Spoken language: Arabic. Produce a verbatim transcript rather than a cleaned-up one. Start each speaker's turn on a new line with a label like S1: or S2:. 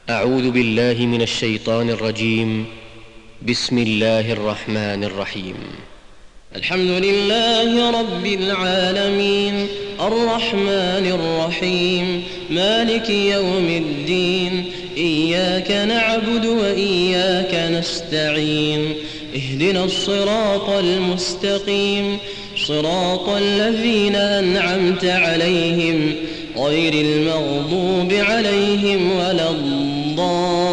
S1: أعوذ بالله من الشيطان الرجيم. بسم الله الرحمن الرحيم.
S2: الحمد لله رب العالمين، الرحمن الرحيم، مالك يوم الدين، إياك نعبد وإياك نستعين، اهدنا الصراط المستقيم، صراط الذين أنعمت عليهم غير المغضوب عليهم ولا الضالين.